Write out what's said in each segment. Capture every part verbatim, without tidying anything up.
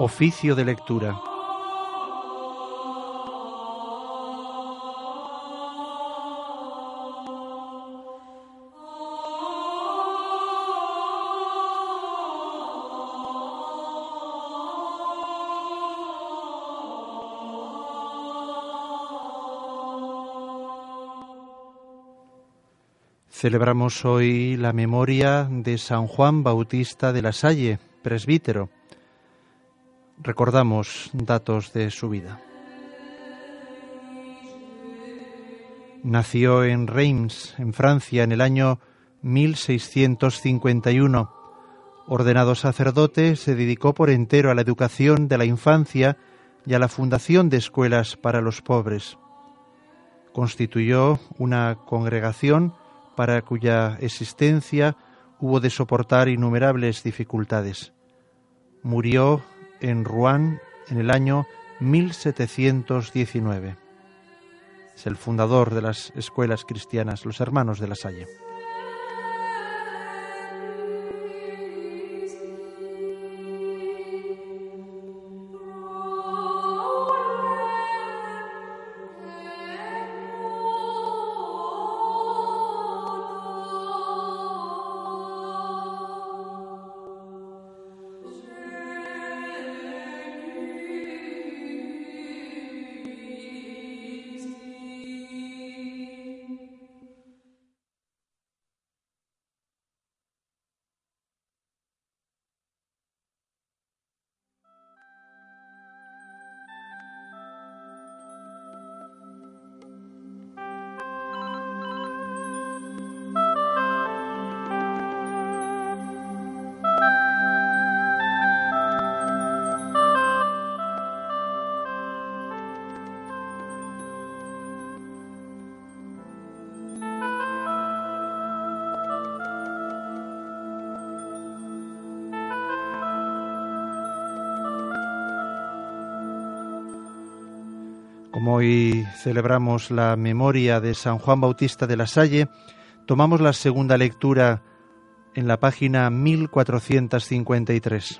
Oficio de lectura. Celebramos hoy la memoria de San Juan Bautista de la Salle, presbítero. Recordamos datos de su vida. Nació en Reims, en Francia, en el año mil seiscientos cincuenta y uno. Ordenado sacerdote, se dedicó por entero a la educación de la infancia y a la fundación de escuelas para los pobres. Constituyó una congregación para cuya existencia hubo de soportar innumerables dificultades. Murió en Rouen en el año mil setecientos diecinueve. Es el fundador de las escuelas cristianas, los Hermanos de la Salle. Como hoy celebramos la memoria de San Juan Bautista de la Salle, tomamos la segunda lectura en la página mil cuatrocientos cincuenta y tres.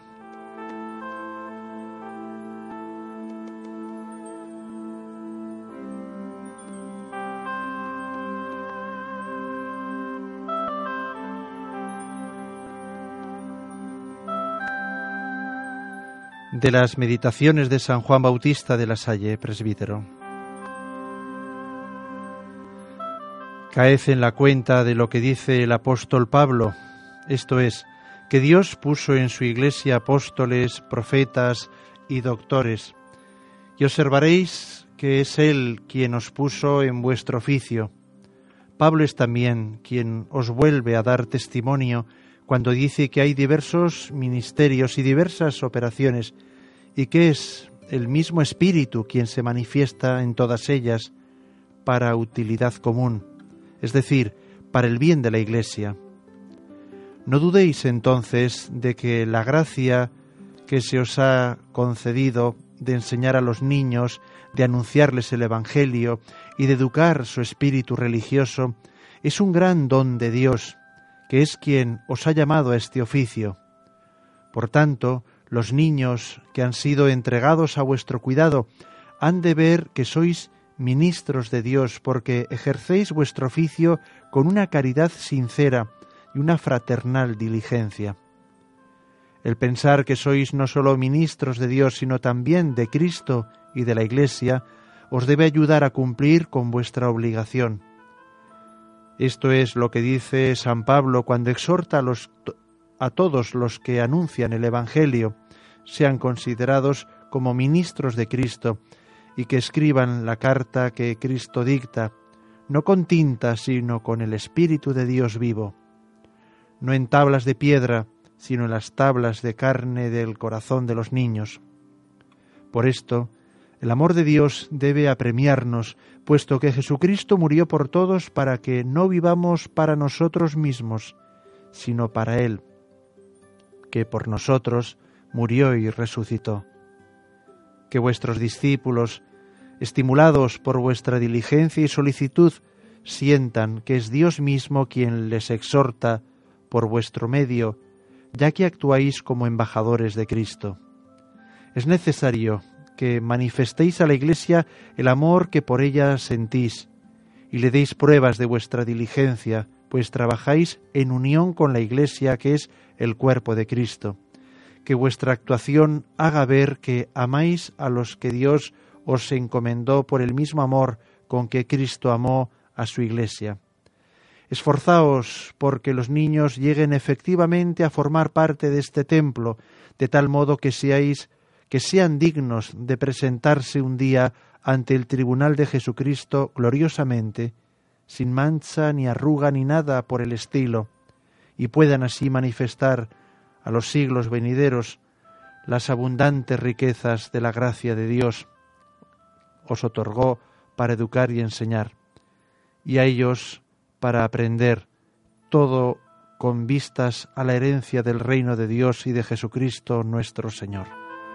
De las meditaciones de San Juan Bautista de la Salle, presbítero. Caed en la cuenta de lo que dice el apóstol Pablo, esto es, que Dios puso en su iglesia apóstoles, profetas y doctores, y observaréis que es Él quien os puso en vuestro oficio. Pablo es también quien os vuelve a dar testimonio cuando dice que hay diversos ministerios y diversas operaciones, y que es el mismo Espíritu quien se manifiesta en todas ellas para utilidad común, es decir, para el bien de la Iglesia. No dudéis entonces de que la gracia que se os ha concedido de enseñar a los niños, de anunciarles el Evangelio y de educar su espíritu religioso es un gran don de Dios, que es quien os ha llamado a este oficio. Por tanto, los niños que han sido entregados a vuestro cuidado han de ver que sois ministros de Dios porque ejercéis vuestro oficio con una caridad sincera y una fraternal diligencia. El pensar que sois no solo ministros de Dios, sino también de Cristo y de la Iglesia, os debe ayudar a cumplir con vuestra obligación. Esto es lo que dice San Pablo cuando exhorta a, los, a todos los que anuncian el Evangelio, sean considerados como ministros de Cristo y que escriban la carta que Cristo dicta, no con tinta, sino con el Espíritu de Dios vivo, no en tablas de piedra, sino en las tablas de carne del corazón de los niños. Por esto, el amor de Dios debe apremiarnos, puesto que Jesucristo murió por todos para que no vivamos para nosotros mismos, sino para Él, que por nosotros murió y resucitó. Que vuestros discípulos, estimulados por vuestra diligencia y solicitud, sientan que es Dios mismo quien les exhorta por vuestro medio, ya que actuáis como embajadores de Cristo. Es necesario que manifestéis a la Iglesia el amor que por ella sentís y le deis pruebas de vuestra diligencia, pues trabajáis en unión con la Iglesia, que es el cuerpo de Cristo. Que vuestra actuación haga ver que amáis a los que Dios os encomendó por el mismo amor con que Cristo amó a su Iglesia. Esforzaos porque los niños lleguen efectivamente a formar parte de este templo, de tal modo que seáis, que sean dignos de presentarse un día ante el tribunal de Jesucristo gloriosamente, sin mancha ni arruga ni nada por el estilo, y puedan así manifestar a los siglos venideros las abundantes riquezas de la gracia de Dios os otorgó para educar y enseñar, y a ellos para aprender todo con vistas a la herencia del reino de Dios y de Jesucristo nuestro Señor.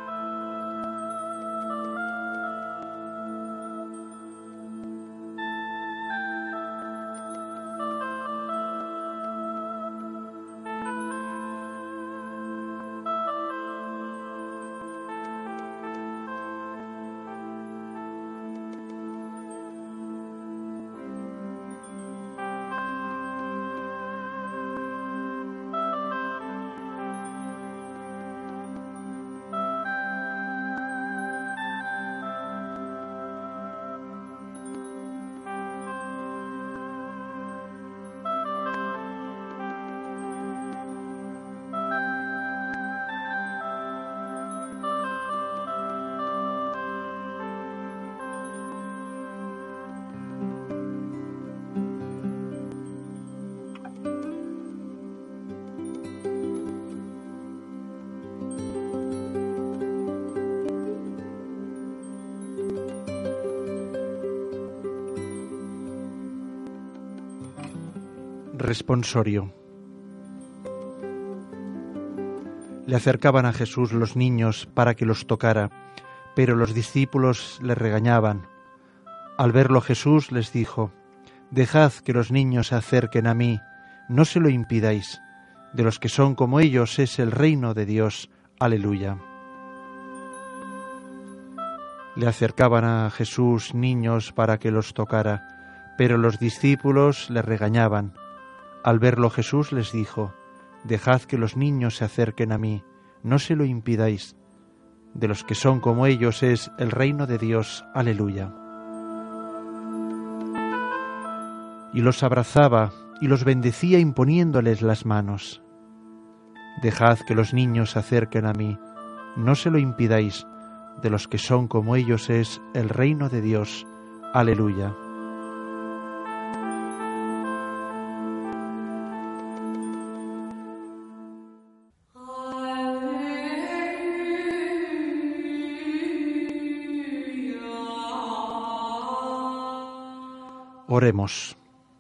Responsorio. Le acercaban a Jesús los niños para que los tocara, pero los discípulos le regañaban. Al verlo Jesús les dijo: Dejad que los niños se acerquen a mí, no se lo impidáis. De los que son como ellos es el reino de Dios. Aleluya. Le acercaban a Jesús niños para que los tocara, pero los discípulos le regañaban. Al verlo Jesús les dijo: Dejad que los niños se acerquen a mí, no se lo impidáis. De los que son como ellos es el reino de Dios. Aleluya. Y los abrazaba y los bendecía imponiéndoles las manos. Dejad que los niños se acerquen a mí, no se lo impidáis. De los que son como ellos es el reino de Dios. Aleluya. Oremos.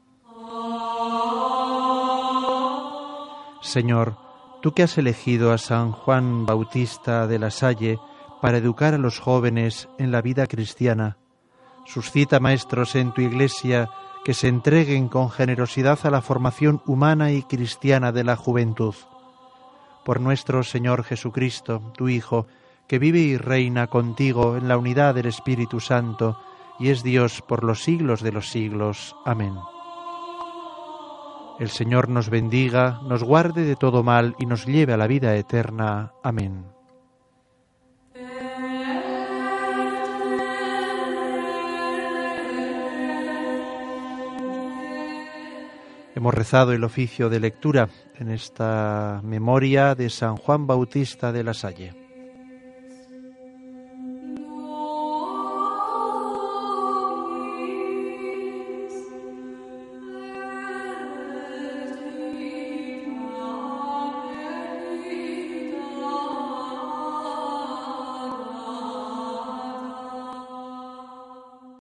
Señor, tú que has elegido a San Juan Bautista de la Salle para educar a los jóvenes en la vida cristiana, suscita maestros en tu Iglesia que se entreguen con generosidad a la formación humana y cristiana de la juventud. Por nuestro Señor Jesucristo, tu Hijo, que vive y reina contigo en la unidad del Espíritu Santo, y es Dios por los siglos de los siglos. Amén. El Señor nos bendiga, nos guarde de todo mal y nos lleve a la vida eterna. Amén. Hemos rezado el oficio de lectura en esta memoria de San Juan Bautista de la Salle.